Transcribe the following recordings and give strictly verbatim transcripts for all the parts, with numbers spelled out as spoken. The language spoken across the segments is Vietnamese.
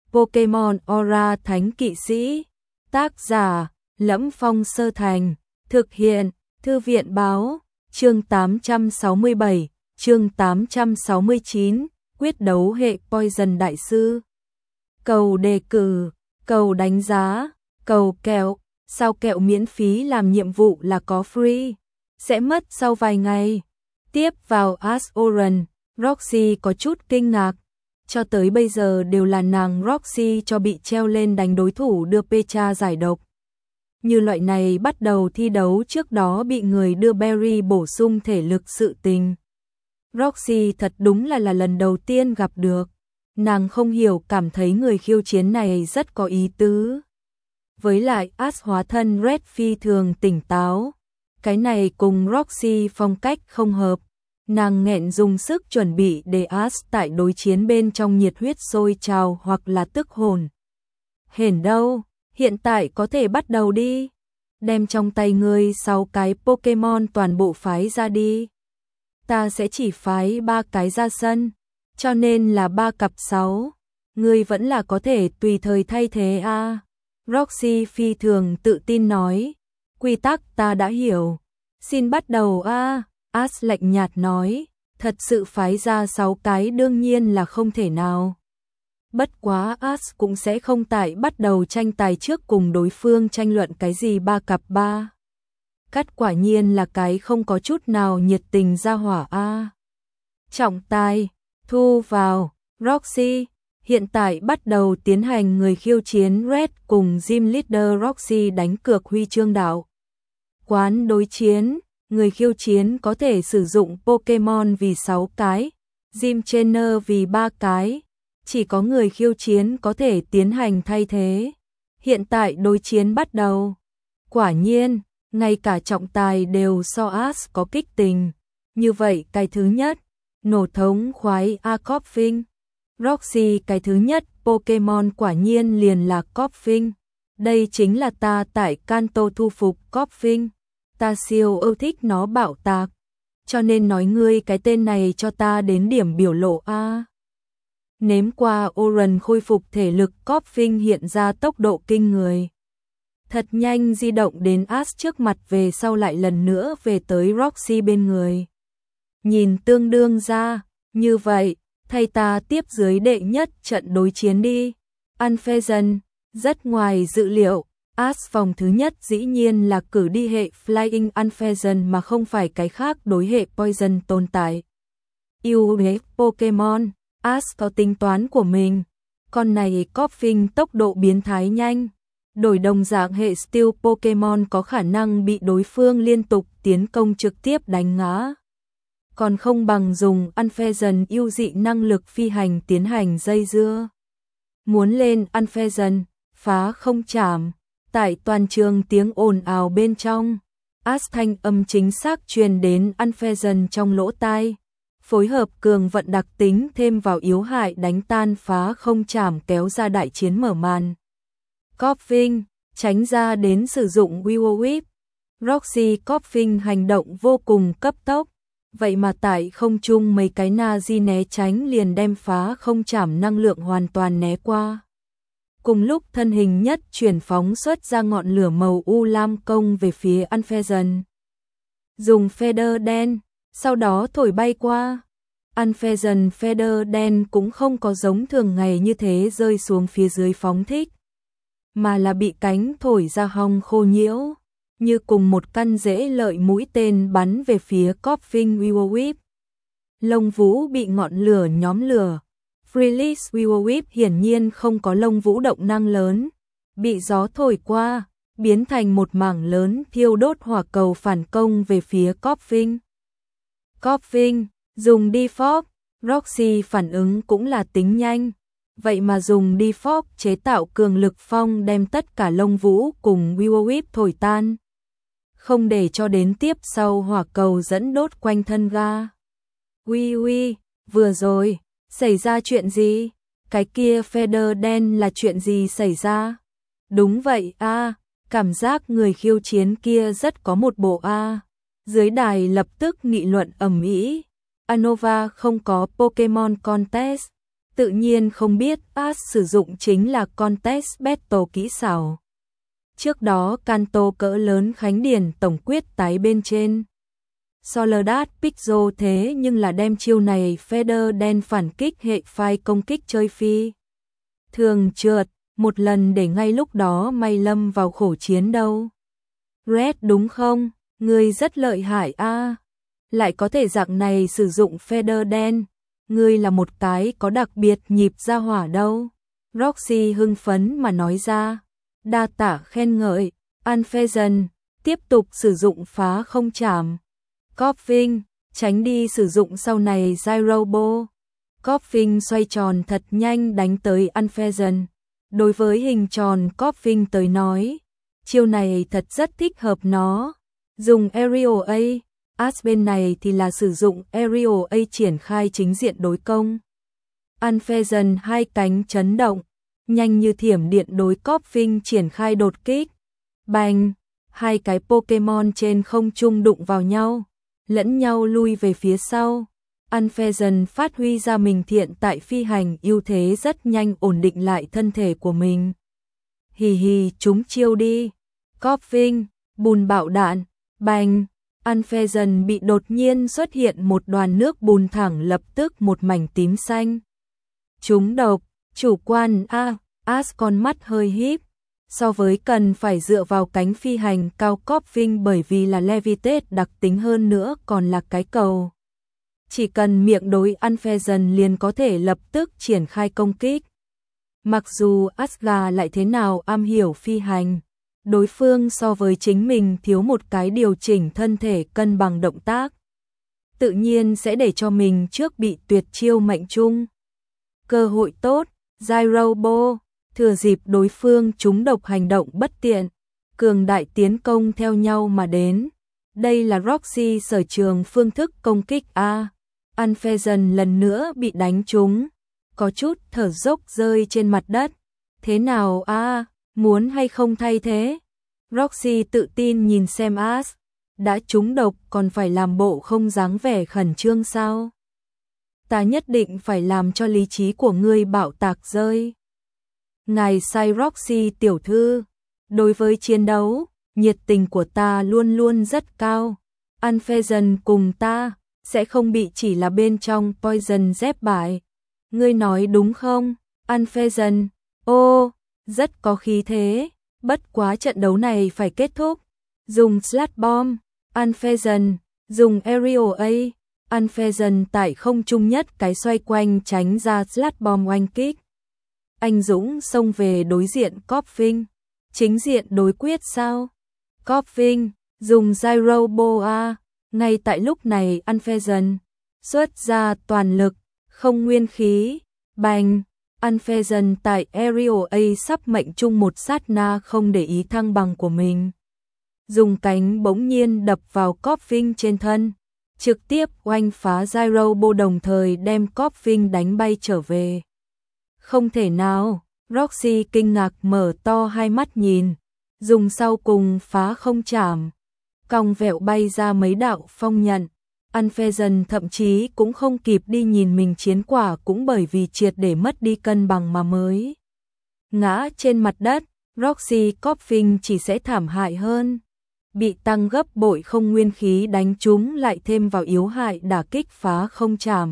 Pokemon Aura Thánh Kỵ Sĩ. Tác giả: Lẫm Phong Sơ Thành. Thực hiện: Thư viện báo. Chương tám trăm sáu mươi bảy, chương tám trăm sáu mươi chín, quyết đấu hệ Poison đại sư. Cầu đề cử, cầu đánh giá, cầu kẹo. Sao kẹo miễn phí làm nhiệm vụ là có free, sẽ mất sau vài ngày. Tiếp vào Ash Oran, Roxy có chút kinh ngạc. Cho tới bây giờ đều là nàng Roxy cho bị treo lên đánh đối thủ đưa Pecha giải độc. Như loại này bắt đầu thi đấu trước đó bị người đưa berry bổ sung thể lực sự tình. Roxy thật đúng là là lần đầu tiên gặp được. Nàng không hiểu, cảm thấy người khiêu chiến này rất có ý tứ. Với lại Ash hóa thân Red phi thường tỉnh táo. Cái này cùng Roxy phong cách không hợp. Nàng nghẹn dùng sức chuẩn bị để Ash tại đối chiến bên trong nhiệt huyết sôi trào hoặc là tức hồn. Hển đâu, hiện tại có thể bắt đầu đi. Đem trong tay ngươi sáu cái Pokemon toàn bộ phái ra đi. Ta sẽ chỉ phái ba cái ra sân, cho nên là ba cặp sáu. Ngươi vẫn là có thể tùy thời thay thế a. À. Roxy phi thường tự tin nói. Quy tắc ta đã hiểu. Xin bắt đầu a. À. Ash lạnh nhạt nói. Thật sự phái ra sáu cái đương nhiên là không thể nào. Bất quá Ash cũng sẽ không tại bắt đầu tranh tài trước cùng đối phương tranh luận cái gì ba cặp ba. Cắt quả nhiên là cái không có chút nào nhiệt tình ra hỏa a. À. Trọng tài, thu vào, Roxy. Hiện tại bắt đầu tiến hành người khiêu chiến Red cùng Gym Leader Roxy đánh cược huy chương đạo. Quán đối chiến, người khiêu chiến có thể sử dụng Pokemon vì sáu cái, Gym Trainer vì ba cái. Chỉ có người khiêu chiến có thể tiến hành thay thế. Hiện tại đối chiến bắt đầu. Quả nhiên, ngay cả trọng tài đều so Ash có kích tình. Như vậy cái thứ nhất, nổ thống khoái A Koffing. Roxy cái thứ nhất Pokemon quả nhiên liền là Koffing. Đây chính là ta tại Kanto thu phục Koffing. Ta siêu ưa thích nó bạo tạc. Cho nên nói ngươi cái tên này cho ta đến điểm biểu lộ A. Nếm qua Oran khôi phục thể lực, Koffing hiện ra tốc độ kinh người. Thật nhanh di động đến Ash trước mặt, về sau lại lần nữa về tới Roxy bên người. Nhìn tương đương ra, như vậy, thay ta tiếp dưới đệ nhất trận đối chiến đi. Unfezant, rất ngoài dự liệu, Ash vòng thứ nhất dĩ nhiên là cử đi hệ Flying Unfezant mà không phải cái khác đối hệ Poison tồn tại. Yêu hệ Pokemon, Ash có tính toán của mình. Con này Koffing tốc độ biến thái nhanh. Đổi đồng dạng hệ Steel Pokemon có khả năng bị đối phương liên tục tiến công trực tiếp đánh ngã. Còn không bằng dùng Unfezant yêu dị năng lực phi hành tiến hành dây dưa. Muốn lên Unfezant, phá không chạm. Tại toàn trường tiếng ồn ào bên trong, Ash thanh âm chính xác truyền đến Unfezant trong lỗ tai. Phối hợp cường vận đặc tính thêm vào yếu hại đánh tan phá không chạm, kéo ra đại chiến mở màn. Koffing, tránh ra đến sử dụng Will Whip. Roxy Koffing hành động vô cùng cấp tốc. Vậy mà tại không trung mấy cái Nazi né tránh liền đem phá không chạm năng lượng hoàn toàn né qua. Cùng lúc thân hình nhất chuyển phóng xuất ra ngọn lửa màu u lam công về phía Unfezant. Dùng feather đen, sau đó thổi bay qua. Unfezant feather đen cũng không có giống thường ngày như thế rơi xuống phía dưới phóng thích, mà là bị cánh thổi ra hong khô nhiễu, như cùng một căn rễ lợi mũi tên bắn về phía Koffing Will Whip. Lông vũ bị ngọn lửa nhóm lửa. Freeless Will Whip hiển nhiên không có lông vũ động năng lớn, bị gió thổi qua, biến thành một mảng lớn thiêu đốt hỏa cầu phản công về phía Koffing. Koffing, dùng Defog, Roxy phản ứng cũng là tính nhanh, vậy mà dùng Defog chế tạo cường lực phong đem tất cả lông vũ cùng Will Whip thổi tan. Không để cho đến tiếp sau hỏa cầu dẫn đốt quanh thân ga. Ui ui, vừa rồi, xảy ra chuyện gì? Cái kia feather đen là chuyện gì xảy ra? Đúng vậy a, à, cảm giác người khiêu chiến kia rất có một bộ a. À. Dưới đài lập tức nghị luận ầm ĩ. Unova không có Pokemon Contest, Tự nhiên không biết Ash sử dụng chính là Contest Battle kỹ xảo. Trước đó Kanto cỡ lớn Khánh Điển tổng quyết tái bên trên Soledad Pixel thế nhưng là đem chiêu này Feather đen phản kích hệ phai công kích chơi phi. Thường trượt, một lần để ngay lúc đó may lâm vào khổ chiến đâu. Red đúng không? Ngươi rất lợi hại a, à. Lại có thể dạng này sử dụng Feather đen. Ngươi là một cái có đặc biệt nhịp ra hỏa đâu. Roxy hưng phấn mà nói ra. Đa tả khen ngợi. Unfezant tiếp tục sử dụng phá không chạm. Coffin tránh đi sử dụng sau này Gyrobo. Coffin xoay tròn thật nhanh đánh tới Unfezant. Đối với hình tròn Coffin tới nói, chiêu này thật rất thích hợp nó. Dùng Aerial A, Ash bên này thì là sử dụng Aerial A triển khai chính diện đối công. Unfezant hai cánh chấn động, nhanh như thiểm điện đối Coffin triển khai đột kích. Bành, hai cái Pokemon trên không trung đụng vào nhau, lẫn nhau lui về phía sau. Unfezant phát huy ra mình thiện tại phi hành ưu thế rất nhanh ổn định lại thân thể của mình. Hì hì chúng chiêu đi. Coffin, bùn bạo đạn, bành. Unfezant bị đột nhiên xuất hiện một đoàn nước bùn thẳng lập tức một mảnh tím xanh. Chúng độc, chủ quan a, à, Ash con mắt hơi híp. So với cần phải dựa vào cánh phi hành cao Coffin bởi vì là Levitate đặc tính hơn nữa còn là cái cầu. Chỉ cần miệng đối Unfezant liền có thể lập tức triển khai công kích. Mặc dù Asga lại thế nào am hiểu phi hành, đối phương so với chính mình thiếu một cái điều chỉnh thân thể cân bằng động tác. Tự nhiên sẽ để cho mình trước bị tuyệt chiêu mệnh trung. Cơ hội tốt, Gyrobo, thừa dịp đối phương trúng độc hành động bất tiện, cường đại tiến công theo nhau mà đến. Đây là Roxy sở trường phương thức công kích A. Unfezant lần nữa bị đánh trúng, có chút thở dốc rơi trên mặt đất. Thế nào a, à, muốn hay không thay thế? Roxy tự tin nhìn xem Ash, đã trúng độc còn phải làm bộ không dáng vẻ khẩn trương sao? Ta nhất định phải làm cho lý trí của ngươi bạo tạc rơi. Ngài sai Roxy tiểu thư, đối với chiến đấu, nhiệt tình của ta luôn luôn rất cao. Unfezant cùng ta sẽ không bị chỉ là bên trong Poison dép bại. Ngươi nói đúng không? Unfezant, ô, rất có khí thế, bất quá trận đấu này phải kết thúc. Dùng Sludge Bomb, Unfezant, dùng Aerial A, Unfezant tại không trung nhất cái xoay quanh tránh ra Sludge Bomb oanh kích. Anh Dũng xông về đối diện Coffin, chính diện đối quyết sao? Coffin, dùng Gyrobo A. Ngay tại lúc này Unfezant xuất ra toàn lực, không nguyên khí, bành. Unfezant tại Aerial A sắp mệnh trung một sát na không để ý thăng bằng của mình. Dùng cánh bỗng nhiên đập vào Coffin trên thân, trực tiếp oanh phá Gyrobo đồng thời đem Coffin đánh bay trở về. Không thể nào, Roxy kinh ngạc mở to hai mắt nhìn, dùng sau cùng phá không chạm. Cong vẹo bay ra mấy đạo phong nhận. Unfezant thậm chí cũng không kịp đi nhìn mình chiến quả cũng bởi vì triệt để mất đi cân bằng mà mới ngã trên mặt đất. Roxy Coffin chỉ sẽ thảm hại hơn. Bị tăng gấp bội không nguyên khí đánh trúng lại thêm vào yếu hại đả kích phá không chạm.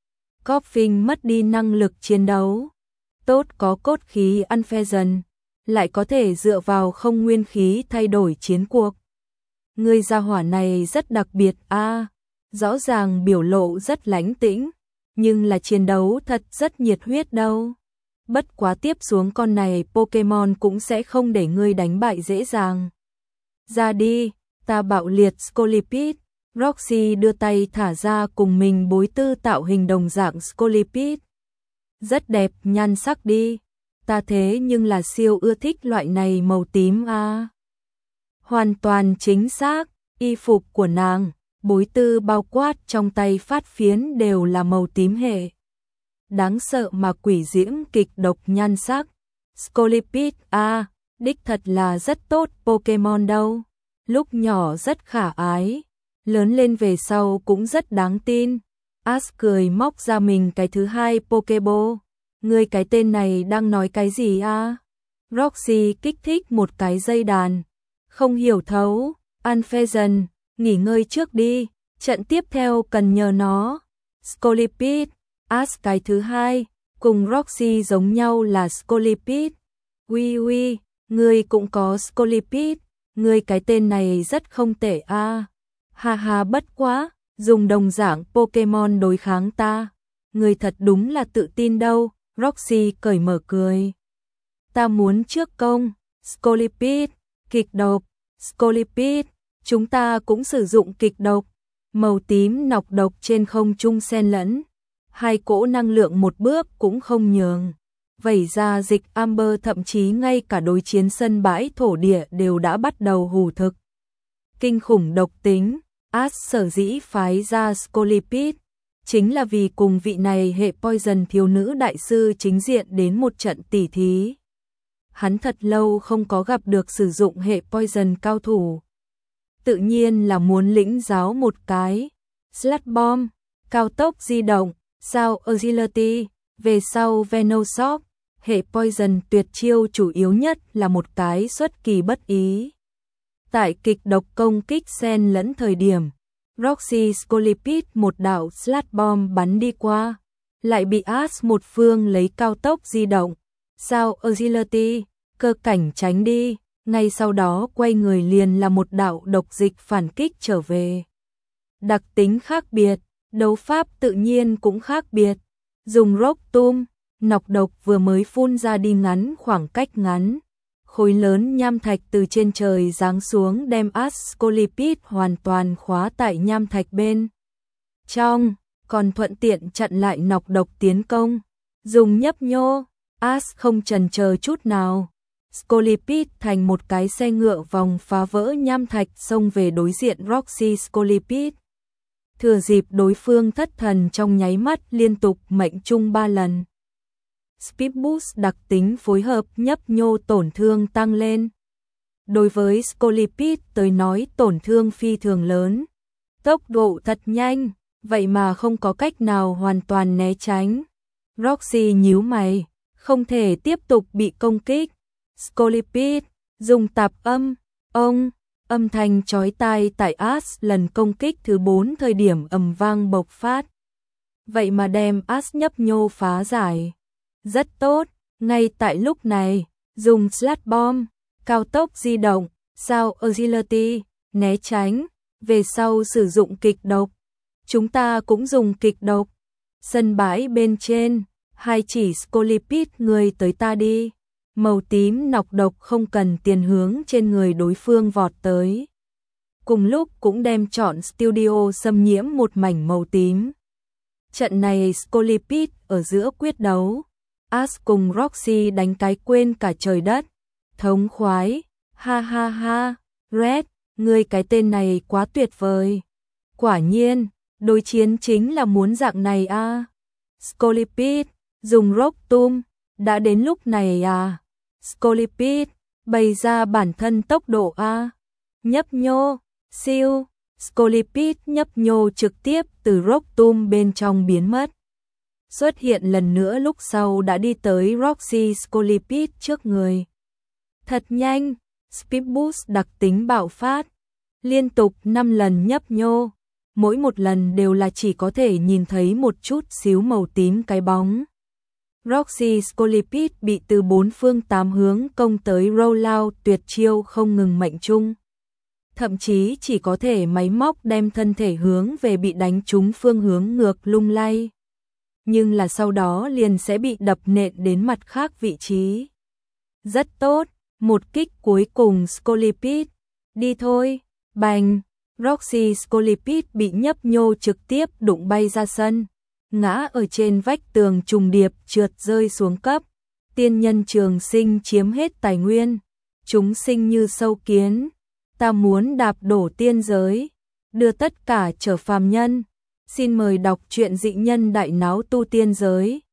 Coffin mất đi năng lực chiến đấu. Tốt có cốt khí Unfezant lại có thể dựa vào không nguyên khí thay đổi chiến cuộc. Người gia hỏa này rất đặc biệt a, à, rõ ràng biểu lộ rất lánh tĩnh, nhưng là chiến đấu thật rất nhiệt huyết đâu. Bất quá tiếp xuống con này Pokemon cũng sẽ không để ngươi đánh bại dễ dàng. Ra đi, ta bạo liệt Scolipede. Roxy đưa tay thả ra cùng mình bối tư tạo hình đồng dạng Scolipede. Rất đẹp nhan sắc đi, ta thế nhưng là siêu ưa thích loại này màu tím a. À. Hoàn toàn chính xác, y phục của nàng, bối tư bao quát trong tay phát phiến đều là màu tím hệ. Đáng sợ mà quỷ diễm kịch độc nhan sắc. Scolipede a, à, đích thật là rất tốt Pokemon đâu. Lúc nhỏ rất khả ái, lớn lên về sau cũng rất đáng tin. Ash cười móc ra mình cái thứ hai Pokeball, Ngươi cái tên này đang nói cái gì a? Roxy kích thích một cái dây đàn. Không hiểu thấu, Unpheasant, nghỉ ngơi trước đi, trận tiếp theo cần nhờ nó. Scolipede, Ash cái thứ hai, cùng Roxy giống nhau là Scolipede. Ui ui, ngươi cũng có Scolipede, ngươi cái tên này rất không tệ a. Ha ha bất quá, dùng đồng dạng Pokemon đối kháng ta. Ngươi thật đúng là tự tin đâu, Roxy cởi mở cười. Ta muốn trước công, Scolipede, kịch độc, Scolipede, chúng ta cũng sử dụng kịch độc. Màu tím nọc độc trên không trung xen lẫn, hai cỗ năng lượng một bước cũng không nhường. Vẩy ra dịch amber, thậm chí ngay cả đối chiến sân bãi thổ địa đều đã bắt đầu hù thực. Kinh khủng độc tính, Ash sở dĩ phái ra Scolipede, chính là vì cùng vị này hệ poison thiếu nữ đại sư chính diện đến một trận tỉ thí. Hắn thật lâu không có gặp được sử dụng hệ poison cao thủ. Tự nhiên là muốn lĩnh giáo một cái. Sludge Bomb, cao tốc di động, sao Agility, về sau Venoshock, hệ poison tuyệt chiêu chủ yếu nhất là một cái xuất kỳ bất ý. Tại kịch độc công kích xen lẫn thời điểm, Roxy Scolipede một đạo Sludge Bomb bắn đi qua, lại bị Ash một phương lấy cao tốc di động, sao Agility, cơ cảnh tránh đi. Ngay sau đó quay người liền là một đạo độc dịch phản kích trở về. Đặc tính khác biệt, đấu pháp tự nhiên cũng khác biệt. Dùng Rock Tomb, nọc độc vừa mới phun ra đi ngắn khoảng cách ngắn. Khối lớn nham thạch từ trên trời giáng xuống đem Ash Scolipede hoàn toàn khóa tại nham thạch bên trong, còn thuận tiện chặn lại nọc độc tiến công. Dùng nhấp nhô, Ash không chần chờ chút nào. Scolipede thành một cái xe ngựa vòng phá vỡ nham thạch xông về đối diện Roxy Scolipede. Thừa dịp đối phương thất thần trong nháy mắt liên tục mệnh trung ba lần. Speed Boost đặc tính phối hợp nhấp nhô tổn thương tăng lên. Đối với Scolipede tới nói tổn thương phi thường lớn. Tốc độ thật nhanh, vậy mà không có cách nào hoàn toàn né tránh. Roxy nhíu mày, không thể tiếp tục bị công kích. Scolipede, dùng tạp âm, ông, âm thanh chói tai tại Ash lần công kích thứ bốn thời điểm ầm vang bộc phát. Vậy mà đem Ash nhấp nhô phá giải. Rất tốt, ngay tại lúc này, dùng Sludge Bomb, cao tốc di động, sao Agility, né tránh, về sau sử dụng kịch độc. Chúng ta cũng dùng kịch độc. Sân bãi bên trên, hai chỉ Scolipede người tới ta đi. Màu tím nọc độc không cần tiền hướng trên người đối phương vọt tới. Cùng lúc cũng đem chọn studio xâm nhiễm một mảnh màu tím. Trận này Scolipede ở giữa quyết đấu. Ash cùng Roxy đánh cái quên cả trời đất. Thống khoái, ha ha ha, Red, ngươi cái tên này quá tuyệt vời. Quả nhiên, đối chiến chính là muốn dạng này a. À. Scolipede, dùng Rock Tomb, đã đến lúc này à. Scolipede, bày ra bản thân tốc độ a. À. Nhấp nhô, siêu, Scolipede nhấp nhô trực tiếp từ Rock Tomb bên trong biến mất. Xuất hiện lần nữa lúc sau đã đi tới Roxy Scolipede trước người. Thật nhanh, Speed Boost đặc tính bạo phát, liên tục năm lần nhấp nhô, mỗi một lần đều là chỉ có thể nhìn thấy một chút xíu màu tím cái bóng. Roxy Scolipede bị từ bốn phương tám hướng công tới rollout tuyệt chiêu không ngừng mệnh trung. Thậm chí chỉ có thể máy móc đem thân thể hướng về bị đánh trúng phương hướng ngược lung lay. Nhưng là sau đó liền sẽ bị đập nện đến mặt khác vị trí. Rất tốt, một kích cuối cùng Scolipede. Đi thôi, bành, Roxy Scolipede bị nhấp nhô trực tiếp đụng bay ra sân. Ngã ở trên vách tường trùng điệp trượt rơi xuống cấp. Tiên nhân trường sinh chiếm hết tài nguyên. Chúng sinh như sâu kiến. Ta muốn đạp đổ tiên giới. Đưa tất cả trở phàm nhân. Xin mời đọc truyện dị nhân đại náo tu tiên giới.